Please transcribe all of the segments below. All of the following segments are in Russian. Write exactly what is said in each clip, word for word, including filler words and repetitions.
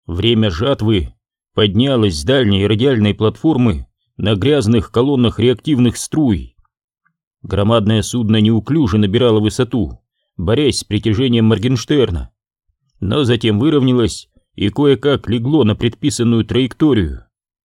Время жатвы поднялось с дальней радиальной платформы на грязных колоннах реактивных струй. Громадное судно неуклюже набирало высоту, борясь с притяжением Моргенштерна, но затем выровнялось и кое-как легло на предписанную траекторию.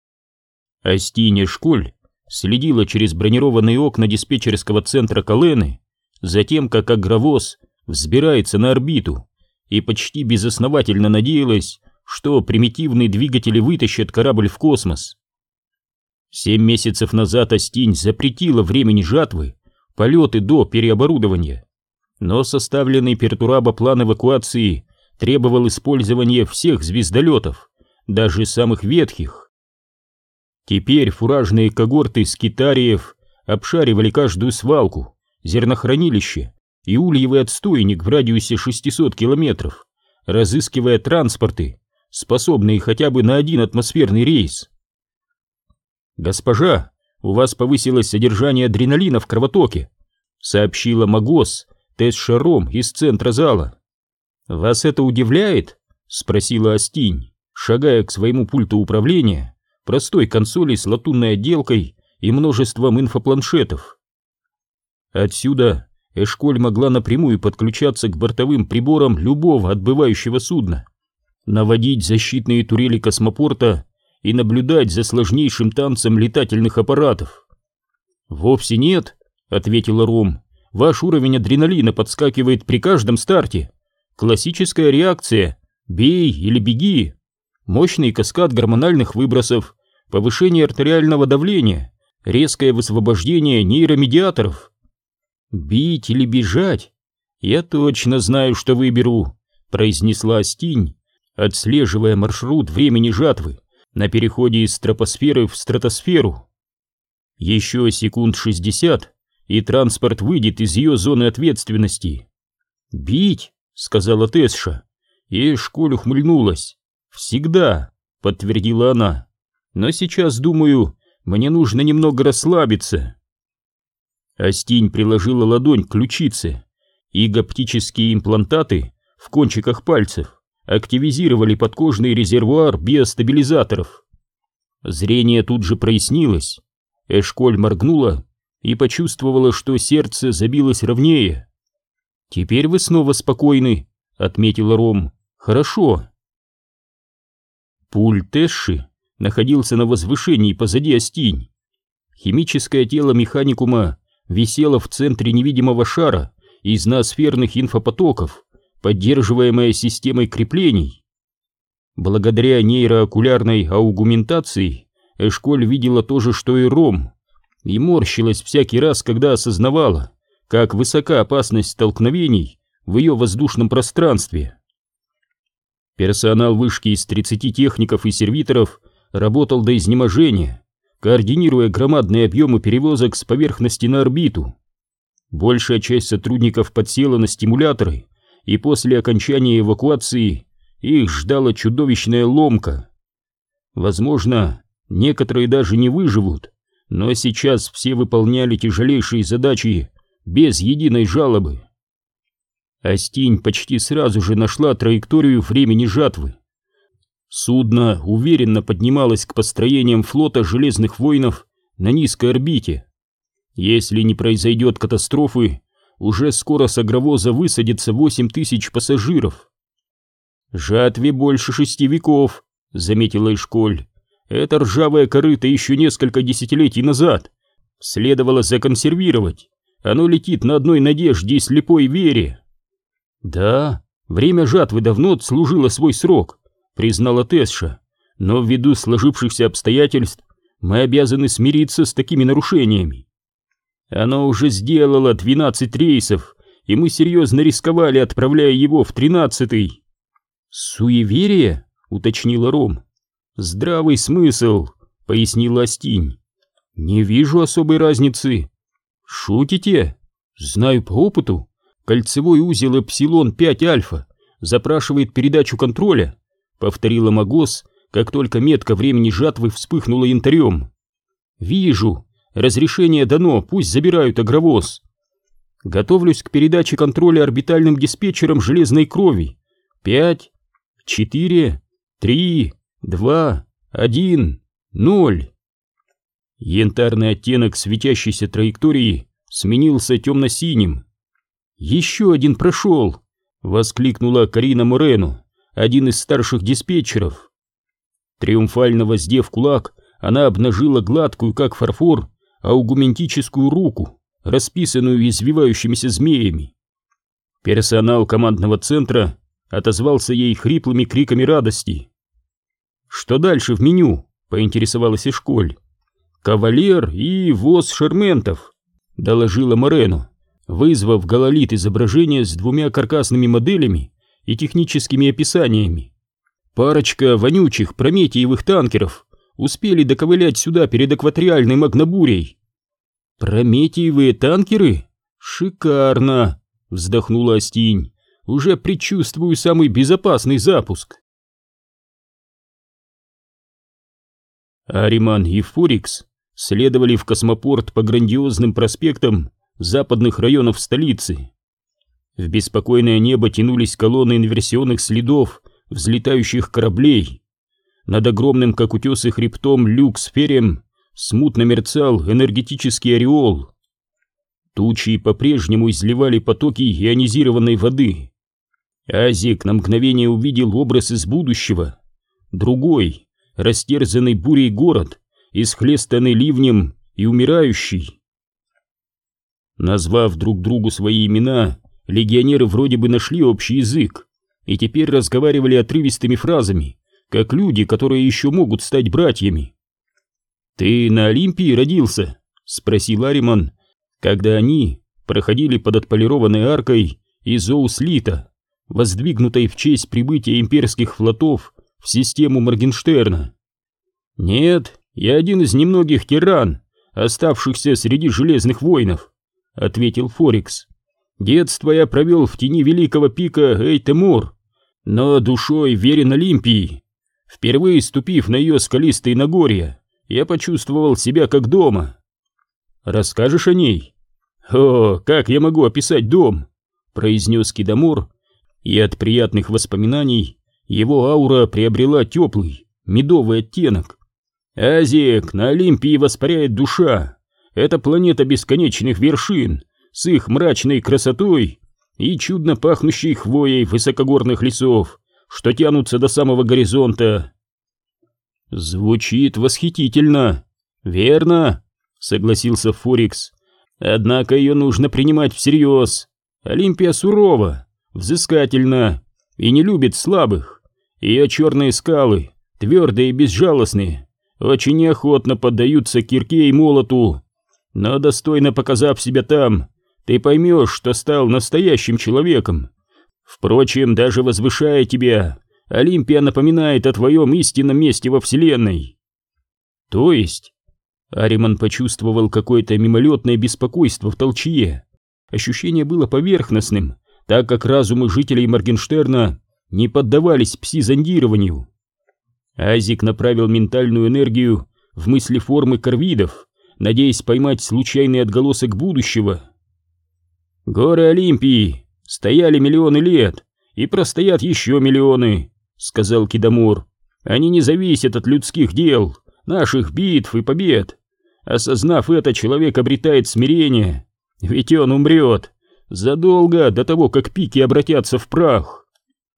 Астинь Эшколь следила через бронированные окна диспетчерского центра Колены за тем, как агровоз взбирается на орбиту, и почти безосновательно надеялась, что примитивные двигатели вытащат корабль в космос. Семь месяцев назад Астинь запретила времени жатвы полеты до переоборудования, но составленный Пертураба план эвакуации требовал использования всех звездолетов, даже самых ветхих. Теперь фуражные когорты скитариев обшаривали каждую свалку, зернохранилище и ульевый отстойник в радиусе шестисот километров, разыскивая транспорты, способные хотя бы на один атмосферный рейс. «Госпожа, у вас повысилось содержание адреналина в кровотоке», сообщила Магос Тесша Ром из центра зала. «Вас это удивляет?» — спросила Астинь, шагая к своему пульту управления, простой консоли с латунной отделкой и множеством инфопланшетов. Отсюда Эшколь могла напрямую подключаться к бортовым приборам любого отбывающего судна, наводить защитные турели космопорта и наблюдать за сложнейшим танцем летательных аппаратов. «Вовсе нет», — ответила Ром, — «ваш уровень адреналина подскакивает при каждом старте. Классическая реакция «бей или беги», мощный каскад гормональных выбросов, повышение артериального давления, резкое высвобождение нейромедиаторов». «Бить или бежать? Я точно знаю, что выберу», — произнесла Астинь, отслеживая маршрут времени жатвы на переходе из тропосферы в стратосферу. Еще секунд шестьдесят, и транспорт выйдет из ее зоны ответственности. «Бить», — сказала Тесша, и Эшколь ухмыльнулась. «Всегда», — подтвердила она, — «но сейчас, думаю, мне нужно немного расслабиться». Астинь приложила ладонь к ключице, и оптические имплантаты в кончиках пальцев активизировали подкожный резервуар биостабилизаторов. Зрение тут же прояснилось. Эшколь моргнула и почувствовала, что сердце забилось ровнее. «Теперь вы снова спокойны», — отметила Ром. «Хорошо». Пульт Тесши находился на возвышении позади Астинь. Химическое тело механикума висело в центре невидимого шара из ноосферных инфопотоков, поддерживаемое системой креплений. Благодаря нейроокулярной аугментации Эшколь видела то же, что и Ром, и морщилась всякий раз, когда осознавала, как высока опасность столкновений в ее воздушном пространстве. Персонал вышки из тридцати техников и сервиторов работал до изнеможения, координируя громадные объемы перевозок с поверхности на орбиту. Большая часть сотрудников подсела на стимуляторы, и после окончания эвакуации их ждала чудовищная ломка. Возможно, некоторые даже не выживут, но сейчас все выполняли тяжелейшие задачи без единой жалобы. Астинь почти сразу же нашла траекторию времени жатвы. Судно уверенно поднималось к построениям флота Железных воинов на низкой орбите. Если не произойдет катастрофы, уже скоро с агровоза высадится восемь тысяч пассажиров. «Жатве больше шести веков», — заметила Эшколь. «Это ржавое корыто еще несколько десятилетий назад следовало законсервировать. Оно летит на одной надежде и слепой вере». «Да, время жатвы давно отслужило свой срок», — признала Тесша, «но ввиду сложившихся обстоятельств мы обязаны смириться с такими нарушениями. Оно уже сделало двенадцать рейсов, и мы серьезно рисковали, отправляя его в тринадцатый». «Суеверие?» — уточнила Ром. «Здравый смысл», — пояснила Астинь. «Не вижу особой разницы». «Шутите? Знаю по опыту. Кольцевой узел Эпсилон пять Альфа запрашивает передачу контроля», — повторила Магос, как только метка времени жатвы вспыхнула янтарем. «Вижу. Разрешение дано, пусть забирают агровоз. Готовлюсь к передаче контроля орбитальным диспетчерам железной крови. Пять, четыре, Три, два, один, ноль. Янтарный оттенок светящейся траектории сменился темно-синим. «Еще один прошел!» — воскликнула Карина Морено, один из старших диспетчеров. Триумфально воздев кулак, она обнажила гладкую, как фарфор, аугументическую руку, расписанную извивающимися змеями. Персонал командного центра отозвался ей хриплыми криками радости. «Что дальше в меню?» — поинтересовалась Эшколь. «Кавалер и воз шерментов», — доложила Морено, вызвав гололит изображения с двумя каркасными моделями и техническими описаниями. Парочка вонючих прометиевых танкеров успели доковылять сюда перед экваториальной магнобурей. «Прометиевые танкеры? Шикарно!» — вздохнула Астинь. «Уже предчувствую самый безопасный запуск». Ариман и Форикс следовали в космопорт по грандиозным проспектам западных районов столицы. В беспокойное небо тянулись колонны инверсионных следов взлетающих кораблей. Над огромным, как утесы, хребтом люкс-ферем смутно мерцал энергетический ореол. Тучи по-прежнему изливали потоки ионизированной воды. Азик на мгновение увидел образ из будущего. Другой, растерзанный бурей город, исхлестанный ливнем и умирающий. Назвав друг другу свои имена, легионеры вроде бы нашли общий язык и теперь разговаривали отрывистыми фразами, как люди, которые еще могут стать братьями. «Ты на Олимпии родился?» — спросил Ариман, когда они проходили под отполированной аркой из Оуслита, воздвигнутой в честь прибытия имперских флотов в систему Моргенштерна. «Нет, я один из немногих тиран, оставшихся среди железных воинов», — ответил Форикс. «Детство я провел в тени великого пика Эйтемур, но душой верен Олимпии. Впервые ступив на ее скалистые нагорья, я почувствовал себя как дома. Расскажешь о ней?» «О, как я могу описать дом?» — произнес Кидамор, и от приятных воспоминаний его аура приобрела теплый, медовый оттенок. «Азик, на Олимпии воспаряет душа. Это планета бесконечных вершин с их мрачной красотой и чудно пахнущей хвоей высокогорных лесов, что тянутся до самого горизонта». «Звучит восхитительно, верно?» — согласился Форикс. «Однако ее нужно принимать всерьез. Олимпия сурова, взыскательна и не любит слабых. Ее черные скалы, твердые и безжалостные, очень неохотно поддаются кирке и молоту. Но достойно показав себя там, ты поймешь, что стал настоящим человеком. Впрочем, даже возвышая тебя, Олимпия напоминает о твоем истинном месте во Вселенной». «То есть?» Ариман почувствовал какое-то мимолетное беспокойство в толчье. Ощущение было поверхностным, так как разумы жителей Моргенштерна не поддавались пси-зондированию. Азик направил ментальную энергию в мысли формы корвидов, надеясь поймать случайный отголосок будущего. «Горы Олимпии стояли миллионы лет и простоят еще миллионы», — сказал Кидамор. «Они не зависят от людских дел, наших битв и побед. Осознав это, человек обретает смирение, ведь он умрет задолго до того, как пики обратятся в прах».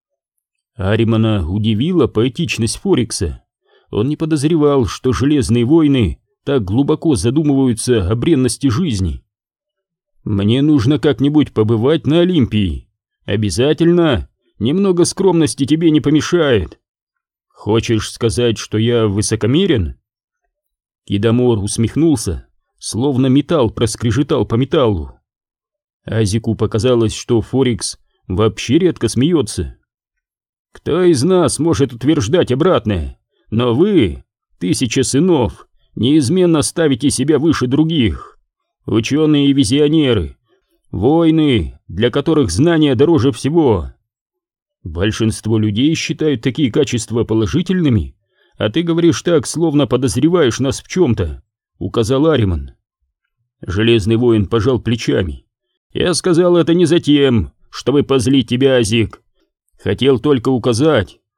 Аримана удивила поэтичность Форикса. Он не подозревал, что железные войны так глубоко задумываются о бренности жизни. «Мне нужно как-нибудь побывать на Олимпии. Обязательно. Немного скромности тебе не помешает. Хочешь сказать, что я высокомерен?» Кидамор усмехнулся, словно металл проскрежетал по металлу. Азику показалось, что Форикс вообще редко смеется. «Кто из нас может утверждать обратное? Но вы, тысяча сынов, неизменно ставите себя выше других. Ученые и визионеры, воины, для которых знания дороже всего. Большинство людей считают такие качества положительными, а ты говоришь так, словно подозреваешь нас в чем-то», — указал Ариман. Железный воин пожал плечами. «Я сказал это не за тем, чтобы позлить тебя, Азик. Хотел только указать,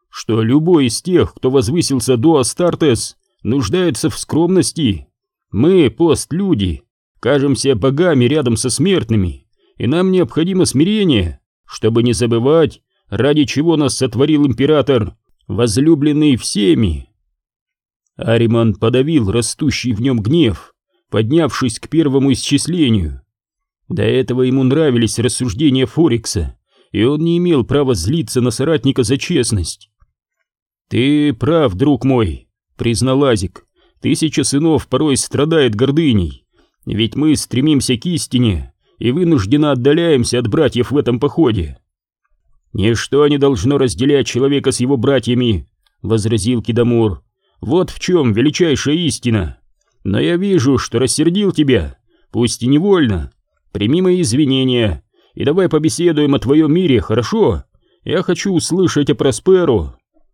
что любой из тех, кто возвысился до Астартес, нуждается в скромности. Мы, постлюди, кажемся богами рядом со смертными, и нам необходимо смирение, чтобы не забывать, ради чего нас сотворил император, возлюбленный всеми. Ариман подавил растущий в нем гнев, поднявшись к первому исчислению. До этого ему нравились рассуждения Форикса, и он не имел права злиться на соратника за честность. «Ты прав, друг мой», — признал Азик. «Тысяча сынов порой страдает гордыней, ведь мы стремимся к истине и вынужденно отдаляемся от братьев в этом походе». «Ничто не должно разделять человека с его братьями», — возразил Кидамор. «Вот в чем величайшая истина. Но я вижу, что рассердил тебя, пусть и невольно. Прими мои извинения и давай побеседуем о твоем мире, хорошо? Я хочу услышать о Просперо».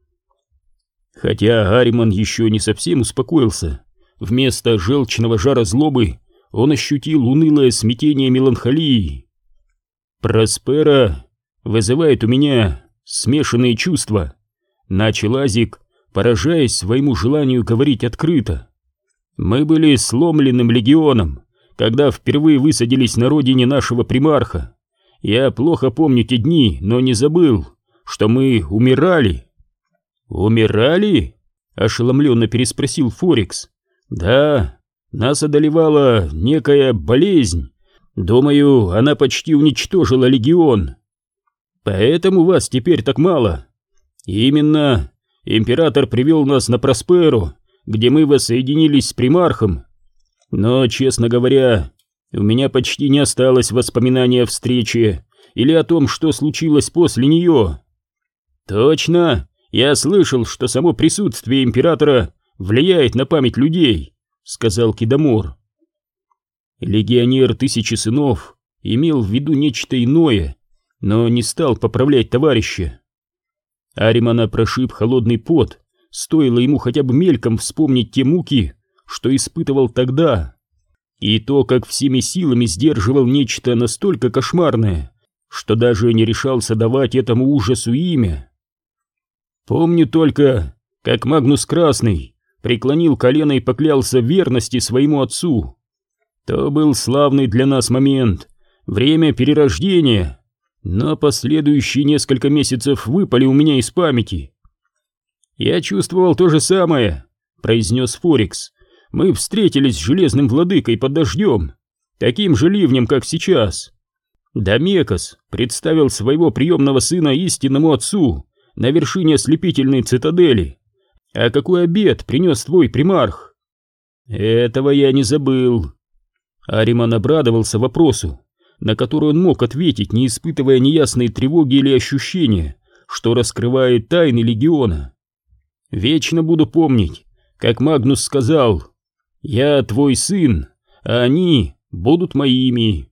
Хотя Ариман еще не совсем успокоился, вместо желчного жара злобы он ощутил унылое смятение меланхолии. «Просперо вызывает у меня смешанные чувства», — начал Азик, поражаясь своему желанию говорить открыто. «Мы были сломленным легионом, когда впервые высадились на родине нашего примарха. Я плохо помню те дни, но не забыл, что мы умирали». «Умирали?» — ошеломленно переспросил Форикс. «Да, нас одолевала некая болезнь. Думаю, она почти уничтожила легион. Поэтому вас теперь так мало. Именно, император привел нас на Просперо, где мы воссоединились с примархом. Но, честно говоря, у меня почти не осталось воспоминаний о встрече или о том, что случилось после нее». «Точно, я слышал, что само присутствие императора влияет на память людей», — сказал Кидамор. Легионер Тысячи Сынов имел в виду нечто иное, но не стал поправлять товарища. Аримана прошиб холодный пот, стоило ему хотя бы мельком вспомнить те муки, что испытывал тогда, и то, как всеми силами сдерживал нечто настолько кошмарное, что даже не решался давать этому ужасу имя. «Помню только, как Магнус Красный преклонил колено и поклялся в верности своему отцу. То был славный для нас момент, время перерождения, но последующие несколько месяцев выпали у меня из памяти». «Я чувствовал то же самое», — произнес Форикс. «Мы встретились с Железным Владыкой под дождем, таким же ливнем, как сейчас. Дамекос представил своего приемного сына истинному отцу на вершине ослепительной цитадели. А какой обед принес твой примарх?» «Этого я не забыл». Ариман обрадовался вопросу, на который он мог ответить, не испытывая неясной тревоги или ощущения, что раскрывает тайны легиона. «Вечно буду помнить, как Магнус сказал: «Я твой сын, а они будут моими».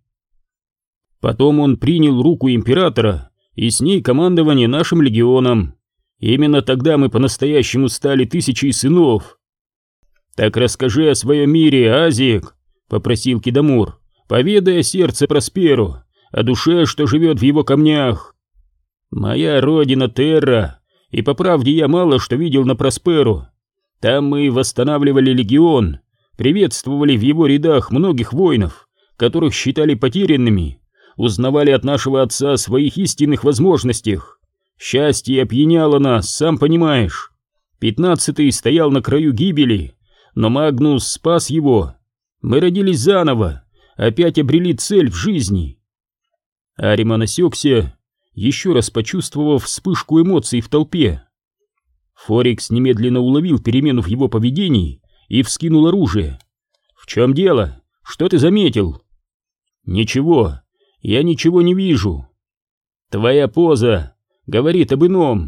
Потом он принял руку императора и с ней командование нашим легионом. Именно тогда мы по-настоящему стали Тысячей Сынов. «Так расскажи о своем мире, Азик», — попросил Кидамор. «Поведай о сердце Просперо, о душе, что живет в его камнях». «Моя родина Терра, и по правде я мало что видел на Просперо. Там мы восстанавливали легион, приветствовали в его рядах многих воинов, которых считали потерянными, узнавали от нашего отца о своих истинных возможностях. Счастье опьяняло нас, сам понимаешь. Пятнадцатый стоял на краю гибели, но Магнус спас его. Мы родились заново, опять обрели цель в жизни». Ариман осекся, еще раз почувствовав вспышку эмоций в толпе. Форикс немедленно уловил перемену в его поведении и вскинул оружие. «В чем дело? Что ты заметил?» «Ничего, я ничего не вижу. Твоя поза говорит об ином».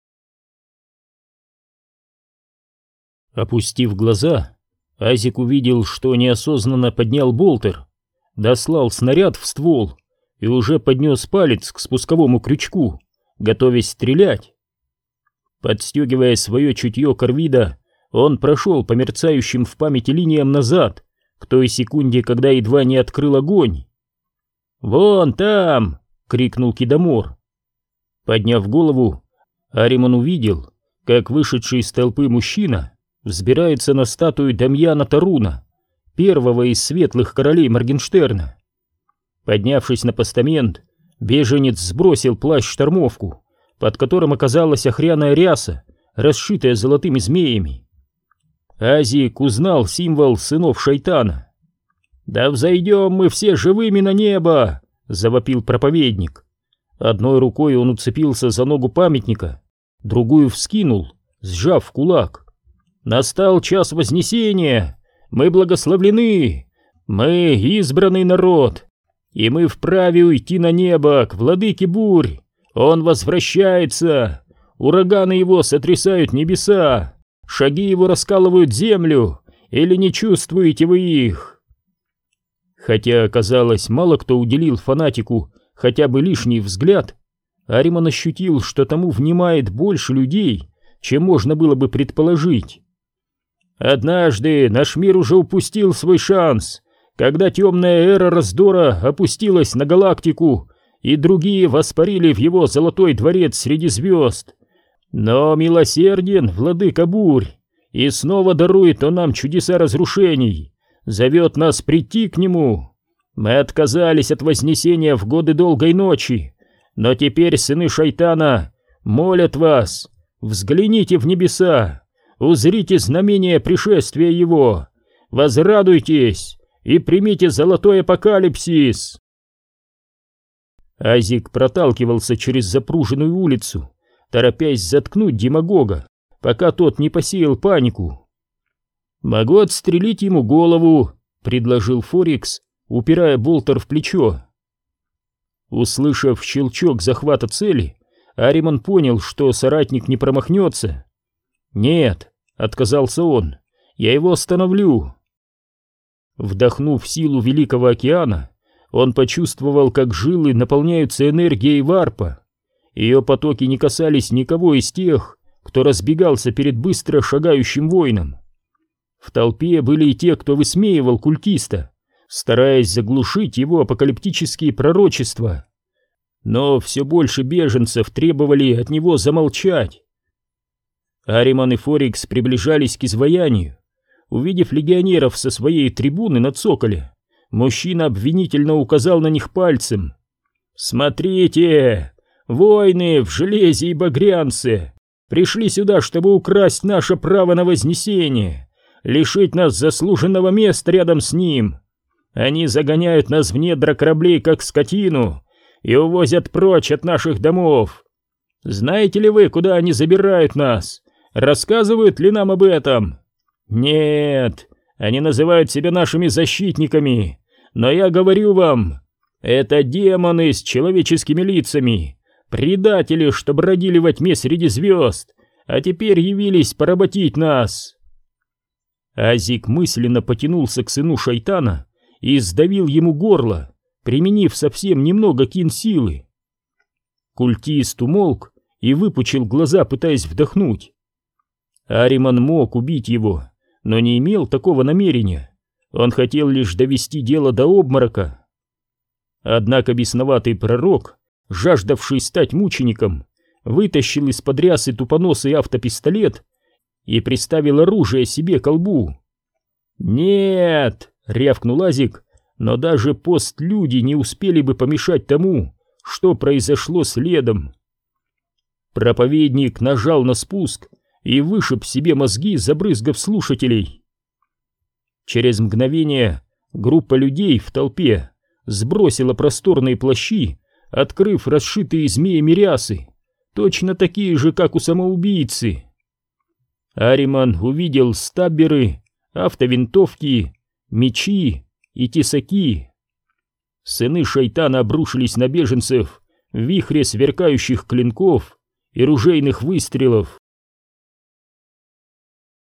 Опустив глаза, Азик увидел, что неосознанно поднял болтер, дослал снаряд в ствол и уже поднес палец к спусковому крючку, готовясь стрелять. Подстегивая свое чутье Корвида, он прошел по мерцающим в памяти линиям назад, к той секунде, когда едва не открыл огонь. «Вон там!» — крикнул Кидамор. Подняв голову, Ариман увидел, как вышедший из толпы мужчина взбирается на статую Дамьяна Таруна, первого из светлых королей Моргенштерна. Поднявшись на постамент, беженец сбросил плащ-штормовку, под которым оказалась охряная ряса, расшитая золотыми змеями. Азик узнал символ сынов шайтана. «Да взойдем мы все живыми на небо!» — завопил проповедник. Одной рукой он уцепился за ногу памятника, другую вскинул, сжав в кулак. «Настал час вознесения! Мы благословлены! Мы избранный народ! И мы вправе уйти на небо к владыке бурь! Он возвращается! Ураганы его сотрясают небеса! Шаги его раскалывают землю! Или не чувствуете вы их?» Хотя, казалось, мало кто уделил фанатику хотя бы лишний взгляд, Ариман ощутил, что тому внимает больше людей, чем можно было бы предположить. «Однажды наш мир уже упустил свой шанс, когда темная эра раздора опустилась на галактику, и другие воспарили в его золотой дворец среди звезд. Но милосерден владыка бурь, и снова дарует он нам чудеса разрушений, зовет нас прийти к нему. Мы отказались от вознесения в годы долгой ночи, но теперь сыны шайтана молят вас, взгляните в небеса, узрите знамение пришествия его, возрадуйтесь и примите золотой апокалипсис». Азик проталкивался через запруженную улицу, торопясь заткнуть демагога, пока тот не посеял панику. «Могу отстрелить ему голову», — предложил Форикс, упирая болтер в плечо. Услышав щелчок захвата цели, Ариман понял, что соратник не промахнется. «Нет», — отказался он, — «я его остановлю». Вдохнув силу Великого океана, он почувствовал, как жилы наполняются энергией варпа. Ее потоки не касались никого из тех, кто разбегался перед быстро шагающим воином. В толпе были и те, кто высмеивал культиста, стараясь заглушить его апокалиптические пророчества. Но все больше беженцев требовали от него замолчать. Ариман и Форикс приближались к изваянию. Увидев легионеров со своей трибуны на цоколе, мужчина обвинительно указал на них пальцем. «Смотрите, воины в железе и багрянце пришли сюда, чтобы украсть наше право на вознесение, лишить нас заслуженного места рядом с ним. Они загоняют нас в недра кораблей, как скотину, и увозят прочь от наших домов. Знаете ли вы, куда они забирают нас? Рассказывают ли нам об этом? Нет, они называют себя нашими защитниками, но я говорю вам, это демоны с человеческими лицами, предатели, что бродили во тьме среди звезд, а теперь явились поработить нас». Азик мысленно потянулся к сыну шайтана и сдавил ему горло, применив совсем немного кин-силы. Культист умолк и выпучил глаза, пытаясь вдохнуть. Ариман мог убить его, но не имел такого намерения. Он хотел лишь довести дело до обморока. Однако бесноватый пророк, жаждавший стать мучеником, вытащил из-под рясы тупоносый автопистолет и приставил оружие себе к колбу. «Нет!» — рявкнул Азик, но даже постлюди не успели бы помешать тому, что произошло следом. Проповедник нажал на спуск и вышиб себе мозги, забрызгав слушателей. Через мгновение группа людей в толпе сбросила просторные плащи, открыв расшитые змеями рясы, точно такие же, как у самоубийцы. Ариман увидел стабберы, автовинтовки, мечи и тесаки. Сыны шайтана обрушились на беженцев в вихре сверкающих клинков и ружейных выстрелов.